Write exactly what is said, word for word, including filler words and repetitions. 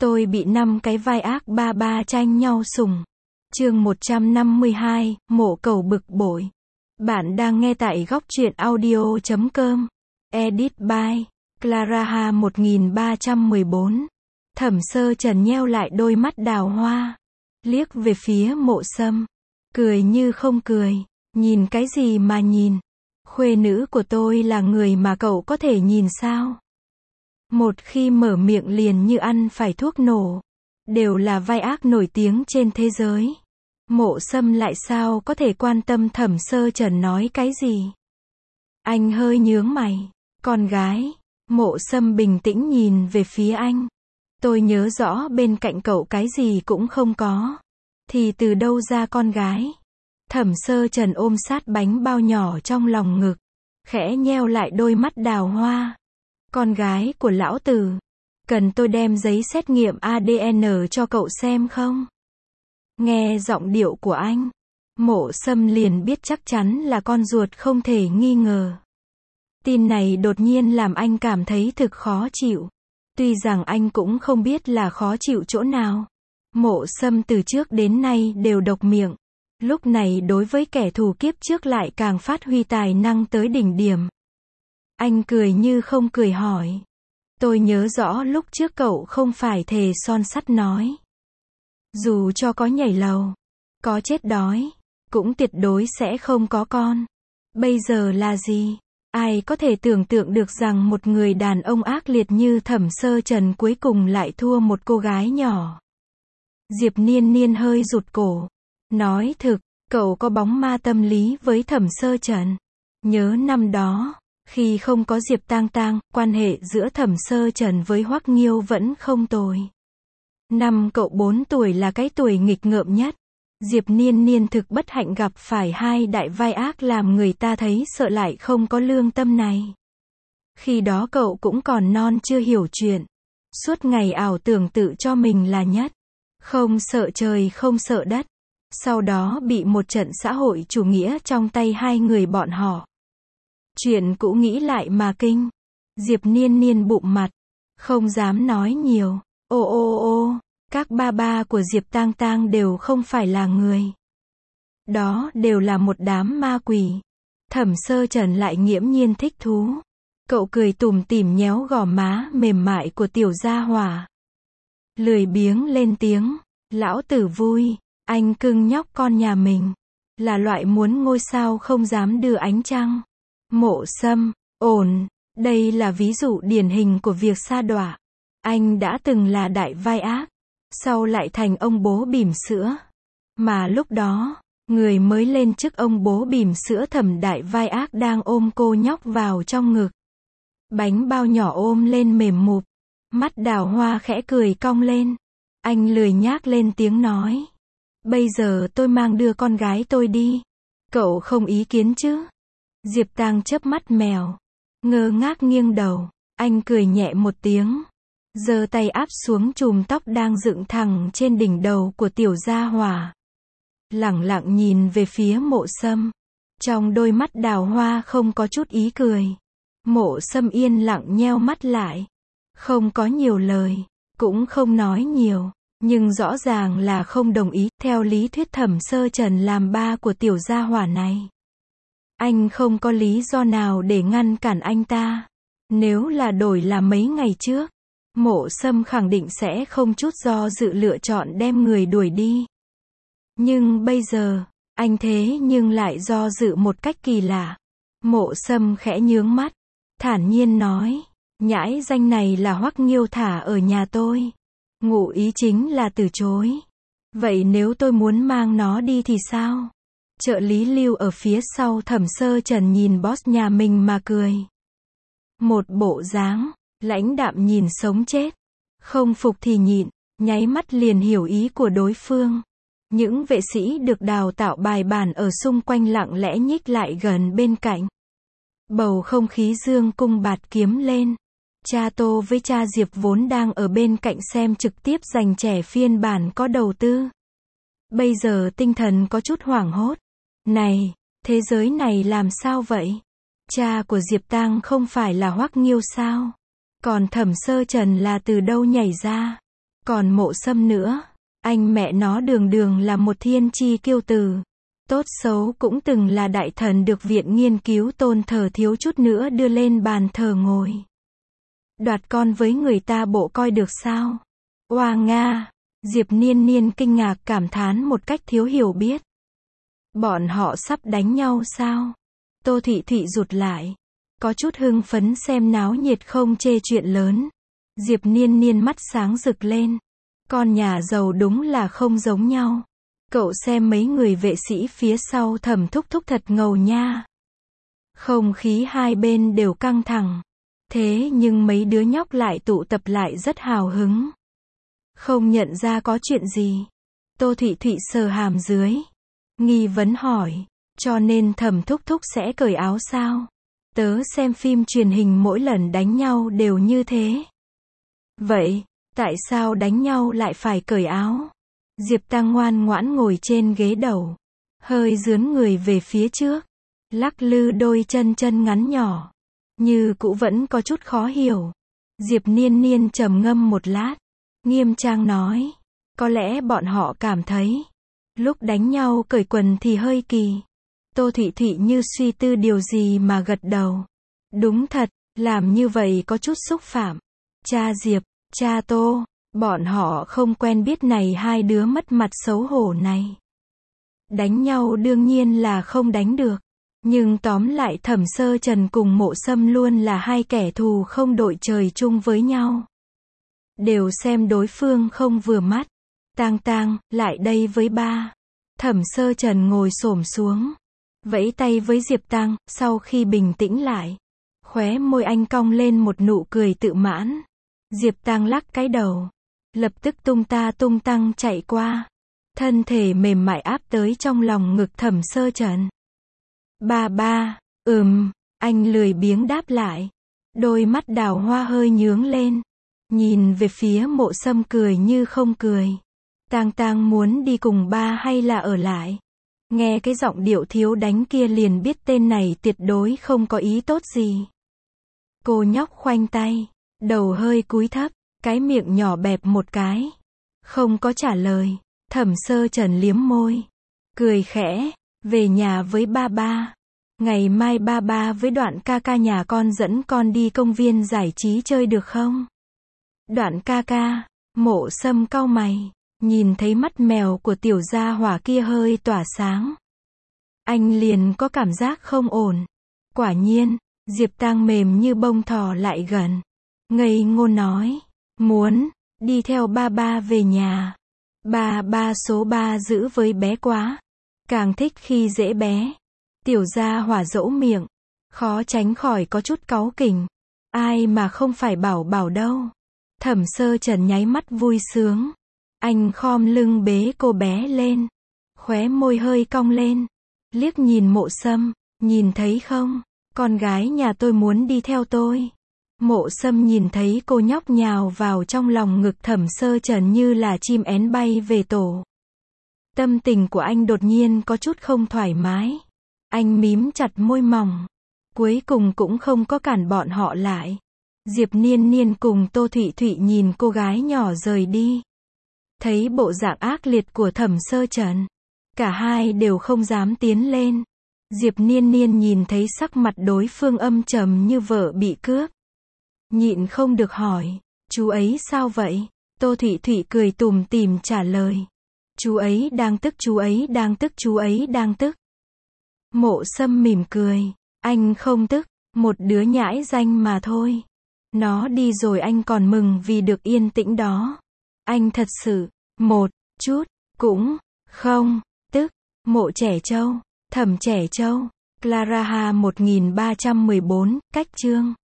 Tôi bị năm cái vai ác ba ba tranh nhau sủng. Chương một trăm năm mươi hai, Mộ Cầu bực bội. Bạn đang nghe tại góc truyện audio chấm com. Edit by Clara một nghìn ba trăm mười bốn. Thẩm Sơ Trần nheo lại đôi mắt đào hoa, liếc về phía Mộ Sâm, cười như không cười. Nhìn cái gì mà nhìn? Khuê nữ của tôi là người mà cậu có thể nhìn sao? Một khi mở miệng liền như ăn phải thuốc nổ. Đều là vai ác nổi tiếng trên thế giới. Mộ Sâm lại sao có thể quan tâm Thẩm Sơ Trần nói cái gì? Anh hơi nhướng mày. Con gái. Mộ Sâm bình tĩnh nhìn về phía anh. Tôi nhớ rõ bên cạnh cậu cái gì cũng không có. Thì từ đâu ra con gái? Thẩm Sơ Trần ôm sát bánh bao nhỏ trong lòng ngực, khẽ nheo lại đôi mắt đào hoa. Con gái của lão tử. Cần tôi đem giấy xét nghiệm a đê en cho cậu xem không? Nghe giọng điệu của anh, Mộ Sâm liền biết chắc chắn là con ruột không thể nghi ngờ. Tin này đột nhiên làm anh cảm thấy thực khó chịu. Tuy rằng anh cũng không biết là khó chịu chỗ nào. Mộ Sâm từ trước đến nay đều độc miệng. Lúc này đối với kẻ thù kiếp trước lại càng phát huy tài năng tới đỉnh điểm. Anh cười như không cười hỏi. Tôi nhớ rõ lúc trước cậu không phải thề son sắt nói. Dù cho có nhảy lầu, có chết đói, cũng tuyệt đối sẽ không có con. Bây giờ là gì? Ai có thể tưởng tượng được rằng một người đàn ông ác liệt như Thẩm Sơ Trần cuối cùng lại thua một cô gái nhỏ. Diệp Niên Niên hơi rụt cổ. Nói thực, cậu có bóng ma tâm lý với Thẩm Sơ Trần. Nhớ năm đó, khi không có Diệp Tang Tang, quan hệ giữa Thẩm Sơ Trần với Hoắc Nghiêu vẫn không tồi. Năm cậu bốn tuổi là cái tuổi nghịch ngợm nhất. Diệp Niên Niên thực bất hạnh gặp phải hai đại vai ác làm người ta thấy sợ lại không có lương tâm này. Khi đó cậu cũng còn non chưa hiểu chuyện. Suốt ngày ảo tưởng tự cho mình là nhất. Không sợ trời không sợ đất. Sau đó bị một trận xã hội chủ nghĩa trong tay hai người bọn họ. Chuyện cũ nghĩ lại mà kinh. Diệp Niên Niên bụng mặt, không dám nói nhiều. Ô ô ô, các ba ba của Diệp Tang Tang đều không phải là người. Đó đều là một đám ma quỷ. Thẩm Sơ Trần lại nghiễm nhiên thích thú. Cậu cười tủm tỉm nhéo gò má mềm mại của tiểu gia hỏa. Lười biếng lên tiếng. Lão tử vui. Anh cưng nhóc con nhà mình. Là loại muốn ngôi sao không dám đưa ánh trăng. Mộ Sâm, ổn. Đây là ví dụ điển hình của việc sa đọa. Anh đã từng là đại vai ác. Sau lại thành ông bố bỉm sữa. Mà lúc đó, người mới lên chức ông bố bỉm sữa Thẩm đại vai ác đang ôm cô nhóc vào trong ngực. Bánh bao nhỏ ôm lên mềm mụp. Mắt đào hoa khẽ cười cong lên. Anh lười nhác lên tiếng nói. Bây giờ tôi mang đưa con gái tôi đi. Cậu không ý kiến chứ? Diệp Tang chớp mắt mèo. Ngơ ngác nghiêng đầu. Anh cười nhẹ một tiếng. Giơ tay áp xuống chùm tóc đang dựng thẳng trên đỉnh đầu của tiểu gia hỏa. Lẳng lặng nhìn về phía Mộ Sâm. Trong đôi mắt đào hoa không có chút ý cười. Mộ Sâm yên lặng nheo mắt lại. Không có nhiều lời. Cũng không nói nhiều. Nhưng rõ ràng là không đồng ý. Theo lý thuyết Thẩm Sơ Trần làm ba của tiểu gia hỏa này. Anh không có lý do nào để ngăn cản anh ta. Nếu là đổi là mấy ngày trước, Mộ Sâm khẳng định sẽ không chút do dự lựa chọn đem người đuổi đi. Nhưng bây giờ, anh thế nhưng lại do dự một cách kỳ lạ. Mộ Sâm khẽ nhướng mắt, thản nhiên nói, nhãi danh này là Hoắc Nghiêu thả ở nhà tôi. Ngụ ý chính là từ chối. Vậy nếu tôi muốn mang nó đi thì sao? Trợ lý Lưu ở phía sau Thẩm Sơ Trần nhìn boss nhà mình mà cười. Một bộ dáng lãnh đạm nhìn sống chết. Không phục thì nhịn, nháy mắt liền hiểu ý của đối phương. Những vệ sĩ được đào tạo bài bản ở xung quanh lặng lẽ nhích lại gần bên cạnh. Bầu không khí dương cung bạt kiếm lên. Cha Tô với cha Diệp vốn đang ở bên cạnh xem trực tiếp dành trẻ phiên bản có đầu tư. Bây giờ tinh thần có chút hoảng hốt. Này, thế giới này làm sao vậy? Cha của Diệp Tang không phải là Hoắc Nghiêu sao? Còn Thẩm Sơ Trần là từ đâu nhảy ra? Còn Mộ Sâm nữa, anh mẹ nó đường đường là một thiên chi kiêu tử. Tốt xấu cũng từng là đại thần được viện nghiên cứu tôn thờ thiếu chút nữa đưa lên bàn thờ ngồi. Đoạt con với người ta bộ coi được sao? Oa Nga! Diệp Niên Niên kinh ngạc cảm thán một cách thiếu hiểu biết. Bọn họ sắp đánh nhau sao? Tô Thị Thị rụt lại. Có chút hưng phấn xem náo nhiệt không chê chuyện lớn. Diệp Niên Niên mắt sáng rực lên. Con nhà giàu đúng là không giống nhau. Cậu xem mấy người vệ sĩ phía sau Thẩm Thúc Thúc thật ngầu nha. Không khí hai bên đều căng thẳng. Thế nhưng mấy đứa nhóc lại tụ tập lại rất hào hứng. Không nhận ra có chuyện gì. Tô Thị Thị sờ hàm dưới. Nghi vấn hỏi. Cho nên Thẩm Thúc Thúc sẽ cởi áo sao? Tớ xem phim truyền hình mỗi lần đánh nhau đều như thế. Vậy, tại sao đánh nhau lại phải cởi áo? Diệp Tăng ngoan ngoãn ngồi trên ghế đầu. Hơi dướn người về phía trước. Lắc lư đôi chân chân ngắn nhỏ. Như cũ vẫn có chút khó hiểu. Diệp Niên Niên trầm ngâm một lát. Nghiêm trang nói. Có lẽ bọn họ cảm thấy. Lúc đánh nhau cởi quần thì hơi kỳ. Tô Thị Thị như suy tư điều gì mà gật đầu. Đúng thật, làm như vậy có chút xúc phạm. Cha Diệp, cha Tô, bọn họ không quen biết này hai đứa mất mặt xấu hổ này. Đánh nhau đương nhiên là không đánh được. Nhưng tóm lại Thẩm Sơ Trần cùng Mộ Sâm luôn là hai kẻ thù không đội trời chung với nhau. Đều xem đối phương không vừa mắt. Tang Tang, lại đây với ba. Thẩm Sơ Trần ngồi xổm xuống. Vẫy tay với Diệp Tăng, sau khi bình tĩnh lại. Khóe môi anh cong lên một nụ cười tự mãn. Diệp Tăng lắc cái đầu. Lập tức tung ta tung tăng chạy qua. Thân thể mềm mại áp tới trong lòng ngực Thẩm Sơ Trần. Ba ba, ừm, anh lười biếng đáp lại. Đôi mắt đào hoa hơi nhướng lên. Nhìn về phía Mộ Sâm cười như không cười. Tang Tang muốn đi cùng ba hay là ở lại? Nghe cái giọng điệu thiếu đánh kia liền biết tên này tuyệt đối không có ý tốt gì. Cô nhóc khoanh tay, đầu hơi cúi thấp, cái miệng nhỏ bẹp một cái. Không có trả lời. Thẩm Sơ Trần liếm môi. Cười khẽ, về nhà với ba ba. Ngày mai ba ba với Đoạn ca ca nhà con dẫn con đi công viên giải trí chơi được không? Đoạn ca ca, Mộ Sâm cau mày. Nhìn thấy mắt mèo của tiểu gia hỏa kia hơi tỏa sáng. Anh liền có cảm giác không ổn. Quả nhiên, Diệp Tăng mềm như bông thò lại gần. Ngây ngô nói. Muốn, đi theo ba ba về nhà. Ba ba số ba giữ với bé quá. Càng thích khi dễ bé. Tiểu gia hỏa dỗ miệng. Khó tránh khỏi có chút cáu kỉnh. Ai mà không phải bảo bảo đâu. Thẩm Sơ Trần nháy mắt vui sướng. Anh khom lưng bế cô bé lên. Khóe môi hơi cong lên. Liếc nhìn Mộ Sâm. Nhìn thấy không? Con gái nhà tôi muốn đi theo tôi. Mộ Sâm nhìn thấy cô nhóc nhào vào trong lòng ngực Thẩm Sơ Trần như là chim én bay về tổ. Tâm tình của anh đột nhiên có chút không thoải mái. Anh mím chặt môi mỏng. Cuối cùng cũng không có cản bọn họ lại. Diệp Niên Niên cùng Tô Thụy Thụy nhìn cô gái nhỏ rời đi. Thấy bộ dạng ác liệt của Thẩm Sơ Trần. Cả hai đều không dám tiến lên. Diệp Niên Niên nhìn thấy sắc mặt đối phương âm trầm như vợ bị cướp. Nhịn không được hỏi. Chú ấy sao vậy? Tô Thụy Thụy cười tủm tỉm trả lời. Chú ấy đang tức, chú ấy đang tức, chú ấy đang tức. Mộ Sâm mỉm cười. Anh không tức, một đứa nhãi danh mà thôi. Nó đi rồi anh còn mừng vì được yên tĩnh đó. Anh thật sự, một chút, cũng, không, tức. Mộ Trẻ Trâu, Thẩm Trẻ Trâu, Clara Ha một nghìn ba trăm mười bốn, cách chương.